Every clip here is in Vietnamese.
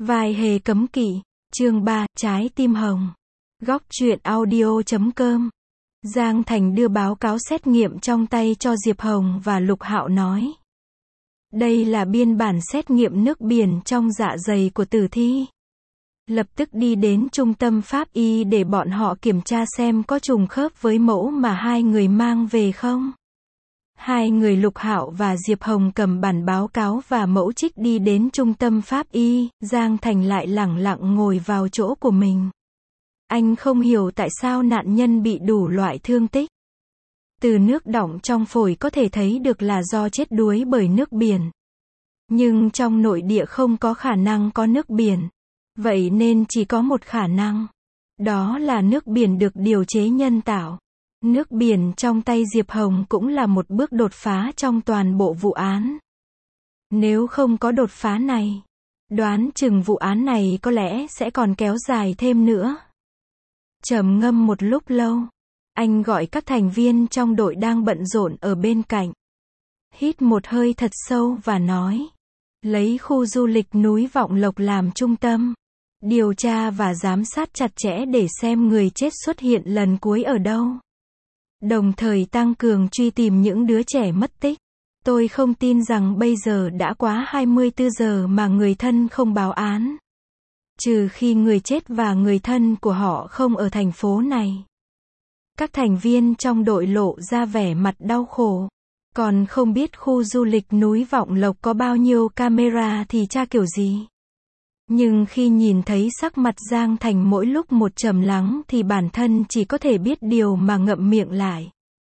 Vai hề cấm kỵ, chương 3, trái tim hồng. Góc truyện audio.com. Giang Thành đưa báo cáo xét nghiệm trong tay cho Diệp Hồng và Lục Hạo nói. Đây là biên bản xét nghiệm nước biển trong dạ dày của tử thi. Lập tức đi đến trung tâm pháp y để bọn họ kiểm tra xem có trùng khớp với mẫu mà hai người mang về không. Hai người Lục Hạo và Diệp Hồng cầm bản báo cáo và mẫu trích đi đến trung tâm pháp y, Giang Thành lại lẳng lặng ngồi vào chỗ của mình. Anh không hiểu tại sao nạn nhân bị đủ loại thương tích. Từ nước đọng trong phổi có thể thấy được là do chết đuối bởi nước biển. Nhưng trong nội địa không có khả năng có nước biển. Vậy nên chỉ có một khả năng. Đó là nước biển được điều chế nhân tạo. Nước biển trong tay Diệp Hồng cũng là một bước đột phá trong toàn bộ vụ án. Nếu không có đột phá này, đoán chừng vụ án này có lẽ sẽ còn kéo dài thêm nữa. Trầm ngâm một lúc lâu, anh gọi các thành viên trong đội đang bận rộn ở bên cạnh. Hít một hơi thật sâu và nói, lấy khu du lịch núi Vọng Lộc làm trung tâm. Điều tra và giám sát chặt chẽ để xem người chết xuất hiện lần cuối ở đâu. Đồng thời tăng cường truy tìm những đứa trẻ mất tích. Tôi không tin rằng bây giờ đã quá 24 giờ mà người thân không báo án. Trừ khi người chết và người thân của họ không ở thành phố này. Các thành viên trong đội lộ ra vẻ mặt đau khổ. Còn không biết khu du lịch núi Vọng Lộc có bao nhiêu camera thì tra kiểu gì. Nhưng khi nhìn thấy sắc mặt Giang Thành mỗi lúc một trầm lắng thì bản thân chỉ có thể biết điều mà ngậm miệng lại.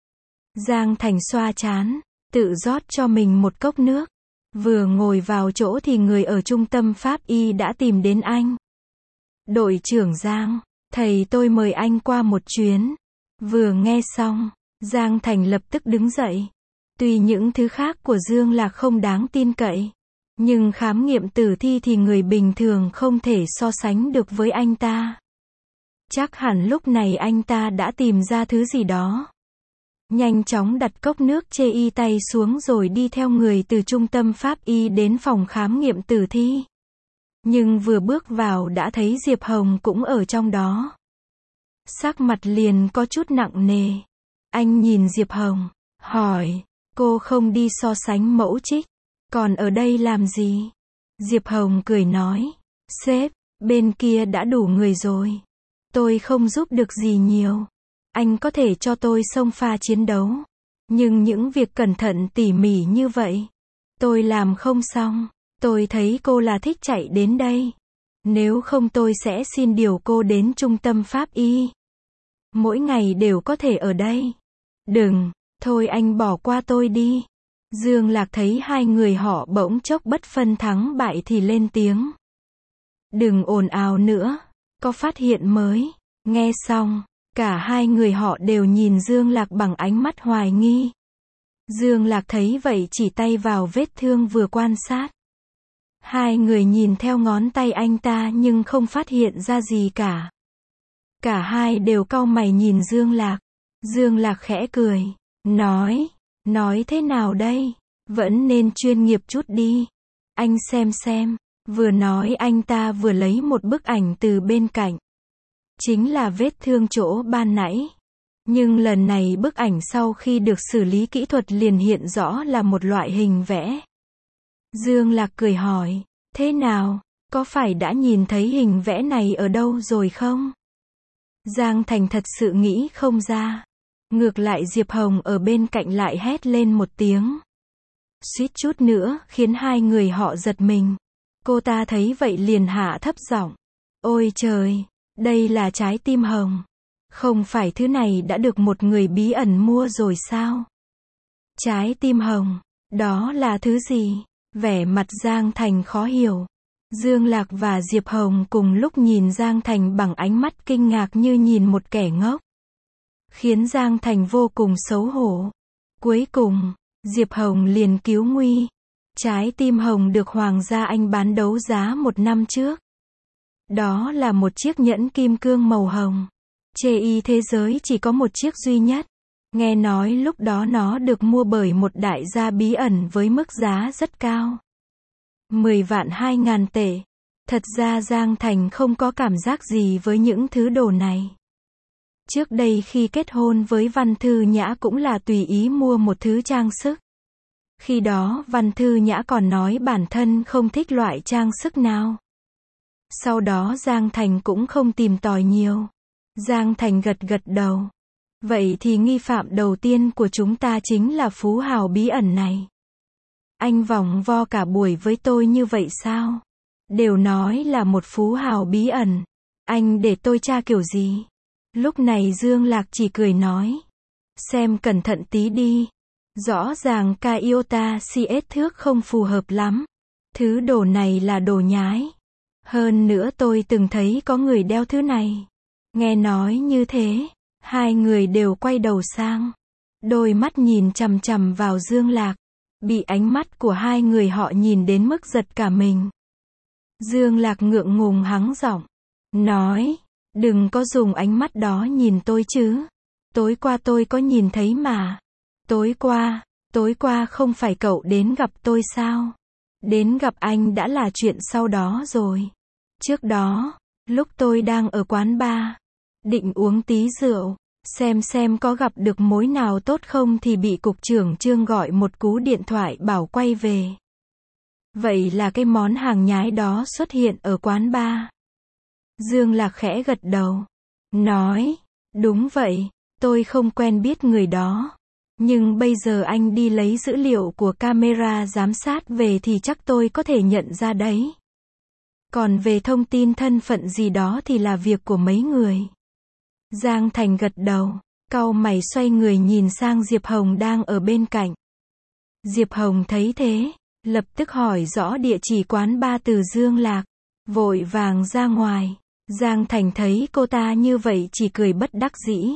Giang Thành xoa trán, tự rót cho mình một cốc nước. Vừa ngồi vào chỗ thì người ở trung tâm pháp y đã tìm đến anh. Đội trưởng Giang, thầy tôi mời anh qua một chuyến. Vừa nghe xong, Giang Thành lập tức đứng dậy. Tuy những thứ khác của Dương Lạc không đáng tin cậy. Nhưng khám nghiệm tử thi thì người bình thường không thể so sánh được với anh ta. Chắc hẳn lúc này anh ta đã tìm ra thứ gì đó. Nhanh chóng đặt cốc nước chê y tay xuống rồi đi theo người từ trung tâm pháp y đến phòng khám nghiệm tử thi. Nhưng vừa bước vào đã thấy Diệp Hồng cũng ở trong đó. Sắc mặt liền có chút nặng nề. Anh nhìn Diệp Hồng, hỏi, cô không đi so sánh mẫu trích. Còn ở đây làm gì? Diệp Hồng cười nói, sếp, bên kia đã đủ người rồi. Tôi không giúp được gì nhiều. Anh có thể cho tôi xông pha chiến đấu. Nhưng những việc cẩn thận tỉ mỉ như vậy, tôi làm không xong. Tôi thấy cô là thích chạy đến đây. Nếu không tôi sẽ xin điều cô đến trung tâm pháp y. Mỗi ngày đều có thể ở đây. Đừng, thôi anh bỏ qua tôi đi. Dương Lạc thấy hai người họ bỗng chốc bất phân thắng bại thì lên tiếng. Đừng ồn ào nữa, có phát hiện mới. Nghe xong, cả hai người họ đều nhìn Dương Lạc bằng ánh mắt hoài nghi. Dương Lạc thấy vậy chỉ tay vào vết thương vừa quan sát. Hai người nhìn theo ngón tay anh ta nhưng không phát hiện ra gì cả. Cả hai đều cau mày nhìn Dương Lạc. Dương Lạc khẽ cười, nói thế nào đây? Vẫn nên chuyên nghiệp chút đi. Anh xem. Vừa nói anh ta vừa lấy một bức ảnh từ bên cạnh. Chính là vết thương chỗ ban nãy. Nhưng lần này bức ảnh sau khi được xử lý kỹ thuật liền hiện rõ là một loại hình vẽ. Dương Lạc cười hỏi, thế nào? Có phải đã nhìn thấy hình vẽ này ở đâu rồi không? Giang Thành thật sự nghĩ không ra. Ngược lại Diệp Hồng ở bên cạnh lại hét lên một tiếng. Suýt chút nữa khiến hai người họ giật mình. Cô ta thấy vậy liền hạ thấp giọng. Ôi trời, đây là trái tim hồng. Không phải thứ này đã được một người bí ẩn mua rồi sao? Trái tim hồng, đó là thứ gì? Vẻ mặt Giang Thành khó hiểu. Dương Lạc và Diệp Hồng cùng lúc nhìn Giang Thành bằng ánh mắt kinh ngạc như nhìn một kẻ ngốc. Khiến Giang Thành vô cùng xấu hổ. Cuối cùng, Diệp Hồng liền cứu nguy. Trái tim hồng được Hoàng gia Anh bán đấu giá 1 năm trước. Đó là một chiếc nhẫn kim cương màu hồng. Chê y thế giới chỉ có một chiếc duy nhất. Nghe nói lúc đó nó được mua bởi một đại gia bí ẩn với mức giá rất cao. 10 vạn 2.000 tệ. Thật ra Giang Thành không có cảm giác gì với những thứ đồ này. Trước đây khi kết hôn với Văn Thư Nhã cũng là tùy ý mua một thứ trang sức. Khi đó Văn Thư Nhã còn nói bản thân không thích loại trang sức nào. Sau đó Giang Thành cũng không tìm tòi nhiều. Giang Thành gật gật đầu. Vậy thì nghi phạm đầu tiên của chúng ta chính là phú hào bí ẩn này. Anh vòng vo cả buổi với tôi như vậy sao? Đều nói là một phú hào bí ẩn. Anh để tôi tra kiểu gì? Lúc này Dương Lạc chỉ cười nói. Xem cẩn thận tí đi. Rõ ràng Iota CS thước không phù hợp lắm. Thứ đồ này là đồ nhái. Hơn nữa tôi từng thấy có người đeo thứ này. Nghe nói như thế, hai người đều quay đầu sang. Đôi mắt nhìn chằm chằm vào Dương Lạc. Bị ánh mắt của hai người họ nhìn đến mức giật cả mình. Dương Lạc ngượng ngùng hắng giọng. Nói, đừng có dùng ánh mắt đó nhìn tôi chứ. Tối qua tôi có nhìn thấy mà. Tối qua không phải cậu đến gặp tôi sao? Đến gặp anh đã là chuyện sau đó rồi. Trước đó, lúc tôi đang ở quán bar, định uống tí rượu, xem có gặp được mối nào tốt không thì bị cục trưởng Trương gọi một cú điện thoại bảo quay về. Vậy là cái món hàng nhái đó xuất hiện ở quán bar. Dương Lạc khẽ gật đầu. Nói, đúng vậy, tôi không quen biết người đó. Nhưng bây giờ anh đi lấy dữ liệu của camera giám sát về thì chắc tôi có thể nhận ra đấy. Còn về thông tin thân phận gì đó thì là việc của mấy người. Giang Thành gật đầu, cau mày xoay người nhìn sang Diệp Hồng đang ở bên cạnh. Diệp Hồng thấy thế, lập tức hỏi rõ địa chỉ quán bar từ Dương Lạc, vội vàng ra ngoài. Giang Thành thấy cô ta như vậy chỉ cười bất đắc dĩ.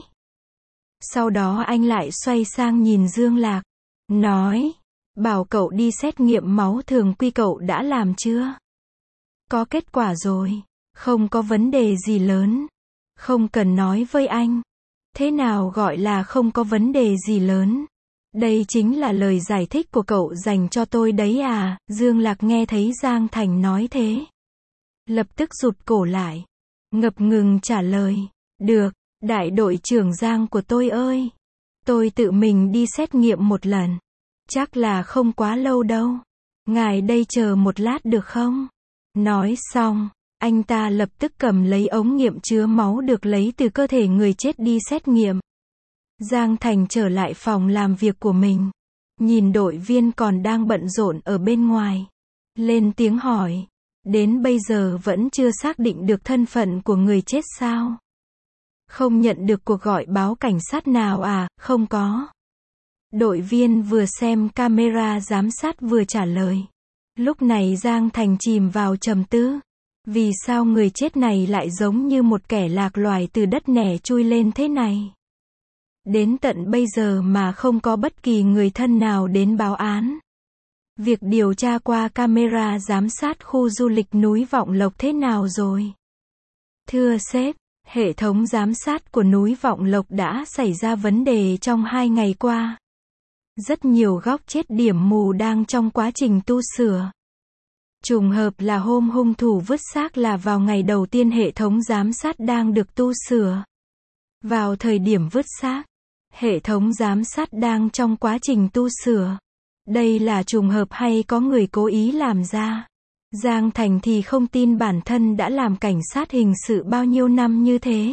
Sau đó anh lại xoay sang nhìn Dương Lạc, nói, bảo cậu đi xét nghiệm máu thường quy cậu đã làm chưa? Có kết quả rồi, không có vấn đề gì lớn, không cần nói với anh. Thế nào gọi là không có vấn đề gì lớn? Đây chính là lời giải thích của cậu dành cho tôi đấy à? Dương Lạc nghe thấy Giang Thành nói thế, lập tức rụt cổ lại, ngập ngừng trả lời, được, đại đội trưởng Giang của tôi ơi, tôi tự mình đi xét nghiệm một lần, chắc là không quá lâu đâu, ngài đây chờ một lát được không? Nói xong, anh ta lập tức cầm lấy ống nghiệm chứa máu được lấy từ cơ thể người chết đi xét nghiệm. Giang Thành trở lại phòng làm việc của mình, nhìn đội viên còn đang bận rộn ở bên ngoài, lên tiếng hỏi, đến bây giờ vẫn chưa xác định được thân phận của người chết sao? Không nhận được cuộc gọi báo cảnh sát nào à? Không có. Đội viên vừa xem camera giám sát vừa trả lời. Lúc này Giang Thành chìm vào trầm tư. Vì sao người chết này lại giống như một kẻ lạc loài từ đất nẻ chui lên thế này? Đến tận bây giờ mà không có bất kỳ người thân nào đến báo án. Việc điều tra qua camera giám sát khu du lịch núi Vọng Lộc thế nào rồi? Thưa sếp, hệ thống giám sát của núi Vọng Lộc đã xảy ra vấn đề trong 2 ngày qua. Rất nhiều góc chết điểm mù đang trong quá trình tu sửa. Trùng hợp là hôm hung thủ vứt xác là vào ngày đầu tiên hệ thống giám sát đang được tu sửa. Vào thời điểm vứt xác, hệ thống giám sát đang trong quá trình tu sửa. Đây là trùng hợp hay có người cố ý làm ra? Giang Thành thì không tin bản thân đã làm cảnh sát hình sự bao nhiêu năm như thế.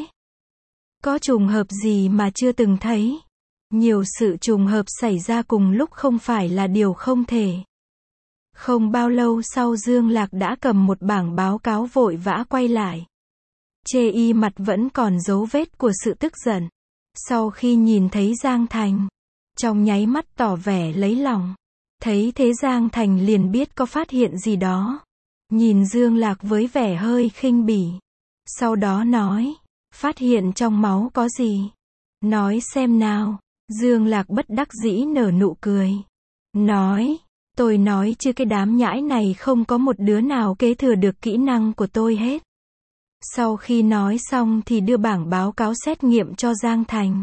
Có trùng hợp gì mà chưa từng thấy? Nhiều sự trùng hợp xảy ra cùng lúc không phải là điều không thể. Không bao lâu sau Dương Lạc đã cầm một bảng báo cáo vội vã quay lại. Chê y mặt vẫn còn dấu vết của sự tức giận. Sau khi nhìn thấy Giang Thành, trong nháy mắt tỏ vẻ lấy lòng. Thấy thế Giang Thành liền biết có phát hiện gì đó. Nhìn Dương Lạc với vẻ hơi khinh bỉ. Sau đó nói, phát hiện trong máu có gì? Nói xem nào. Dương Lạc bất đắc dĩ nở nụ cười. Nói, tôi nói chứ cái đám nhãi này không có một đứa nào kế thừa được kỹ năng của tôi hết. Sau khi nói xong thì đưa bảng báo cáo xét nghiệm cho Giang Thành.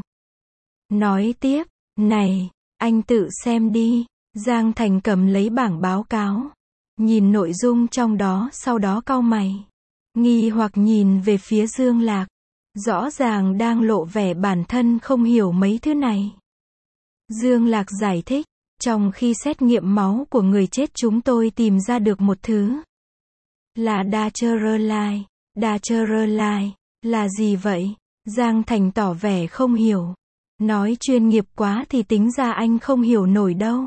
Nói tiếp, này, anh tự xem đi. Giang Thành cầm lấy bảng báo cáo. nhìn nội dung trong đó sau đó cau mày. Nghi hoặc nhìn về phía Dương Lạc. Rõ ràng đang lộ vẻ bản thân không hiểu mấy thứ này. Dương Lạc giải thích, trong khi xét nghiệm máu của người chết chúng tôi tìm ra được một thứ. Là Dacherolite. Dacherolite, là gì vậy? Giang Thành tỏ vẻ không hiểu. Nói chuyên nghiệp quá thì tính ra anh không hiểu nổi đâu.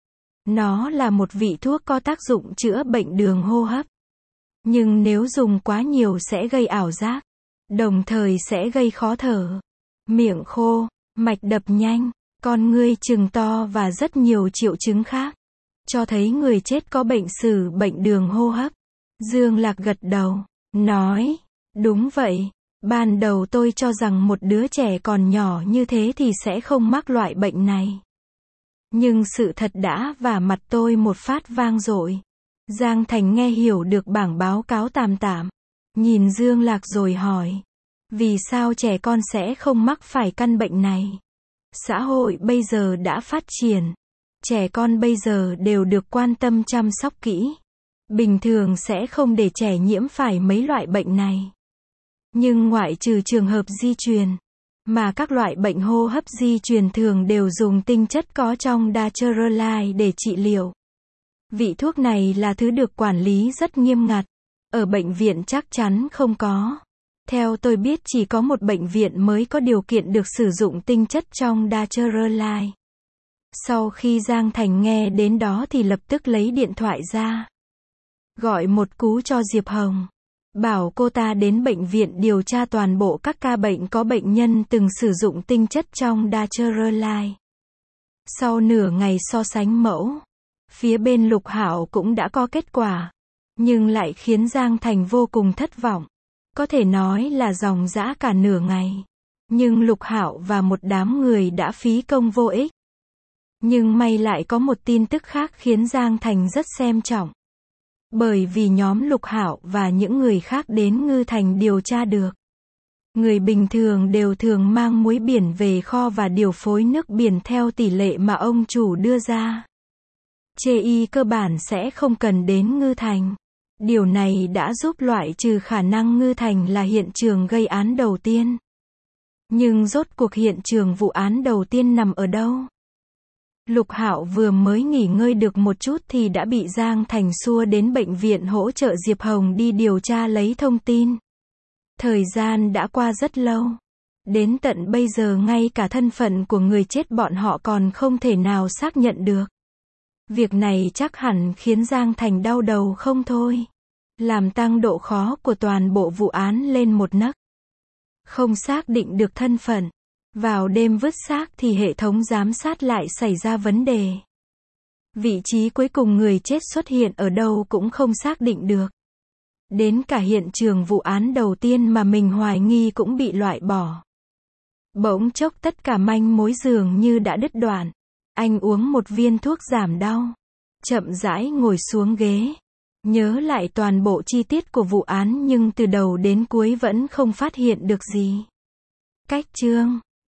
Nó là một vị thuốc có tác dụng chữa bệnh đường hô hấp. Nhưng nếu dùng quá nhiều sẽ gây ảo giác. Đồng thời sẽ gây khó thở, miệng khô, mạch đập nhanh, con ngươi trừng to và rất nhiều triệu chứng khác. Cho thấy người chết có bệnh sử bệnh đường hô hấp. Dương Lạc gật đầu, nói, đúng vậy. Ban đầu tôi cho rằng một đứa trẻ còn nhỏ như thế thì sẽ không mắc loại bệnh này. Nhưng sự thật đã vả mặt tôi một phát vang dội. Giang Thành nghe hiểu được bảng báo cáo tạm tạm. Nhìn Dương Lạc rồi hỏi. Vì sao trẻ con sẽ không mắc phải căn bệnh này? Xã hội bây giờ đã phát triển. Trẻ con bây giờ đều được quan tâm chăm sóc kỹ. Bình thường sẽ không để trẻ nhiễm phải mấy loại bệnh này. Nhưng ngoại trừ trường hợp di truyền, mà các loại bệnh hô hấp di truyền thường đều dùng tinh chất có trong Dacherolite để trị liệu. Vị thuốc này là thứ được quản lý rất nghiêm ngặt. Ở bệnh viện chắc chắn không có. Theo tôi biết chỉ có một bệnh viện mới có điều kiện được sử dụng tinh chất trong Dacherolite. Sau khi Giang Thành nghe đến đó thì lập tức lấy điện thoại ra. Gọi một cú cho Diệp Hồng. Bảo cô ta đến bệnh viện điều tra toàn bộ các ca bệnh có bệnh nhân từng sử dụng tinh chất trong Dacherolite. Sau nửa ngày so sánh mẫu, phía bên Lục Hạo cũng đã có kết quả. Nhưng lại khiến Giang Thành vô cùng thất vọng. Có thể nói là ròng rã cả nửa ngày. Nhưng Lục Hạo và một đám người đã phí công vô ích. Nhưng may lại có một tin tức khác khiến Giang Thành rất xem trọng. Bởi vì nhóm Lục Hạo và những người khác đến Ngư Thành điều tra được. Người bình thường đều thường mang muối biển về kho và điều phối nước biển theo tỷ lệ mà ông chủ đưa ra. Chê y cơ bản sẽ không cần đến Ngư Thành. Điều này đã giúp loại trừ khả năng Ngư Thành là hiện trường gây án đầu tiên. Nhưng rốt cuộc hiện trường vụ án đầu tiên nằm ở đâu? Lục Hạo vừa mới nghỉ ngơi được một chút thì đã bị Giang Thành xua đến bệnh viện hỗ trợ Diệp Hồng đi điều tra lấy thông tin. Thời gian đã qua rất lâu. Đến tận bây giờ ngay cả thân phận của người chết bọn họ còn không thể nào xác nhận được. Việc này chắc hẳn khiến Giang Thành đau đầu không thôi. Làm tăng độ khó của toàn bộ vụ án lên một nấc. Không xác định được thân phận. Vào đêm vứt xác thì hệ thống giám sát lại xảy ra vấn đề. Vị trí cuối cùng người chết xuất hiện ở đâu cũng không xác định được. Đến cả hiện trường vụ án đầu tiên mà mình hoài nghi cũng bị loại bỏ. Bỗng chốc tất cả manh mối dường như đã đứt đoạn. Anh uống một viên thuốc giảm đau. Chậm rãi ngồi xuống ghế. Nhớ lại toàn bộ chi tiết của vụ án nhưng từ đầu đến cuối vẫn không phát hiện được gì. Cách chương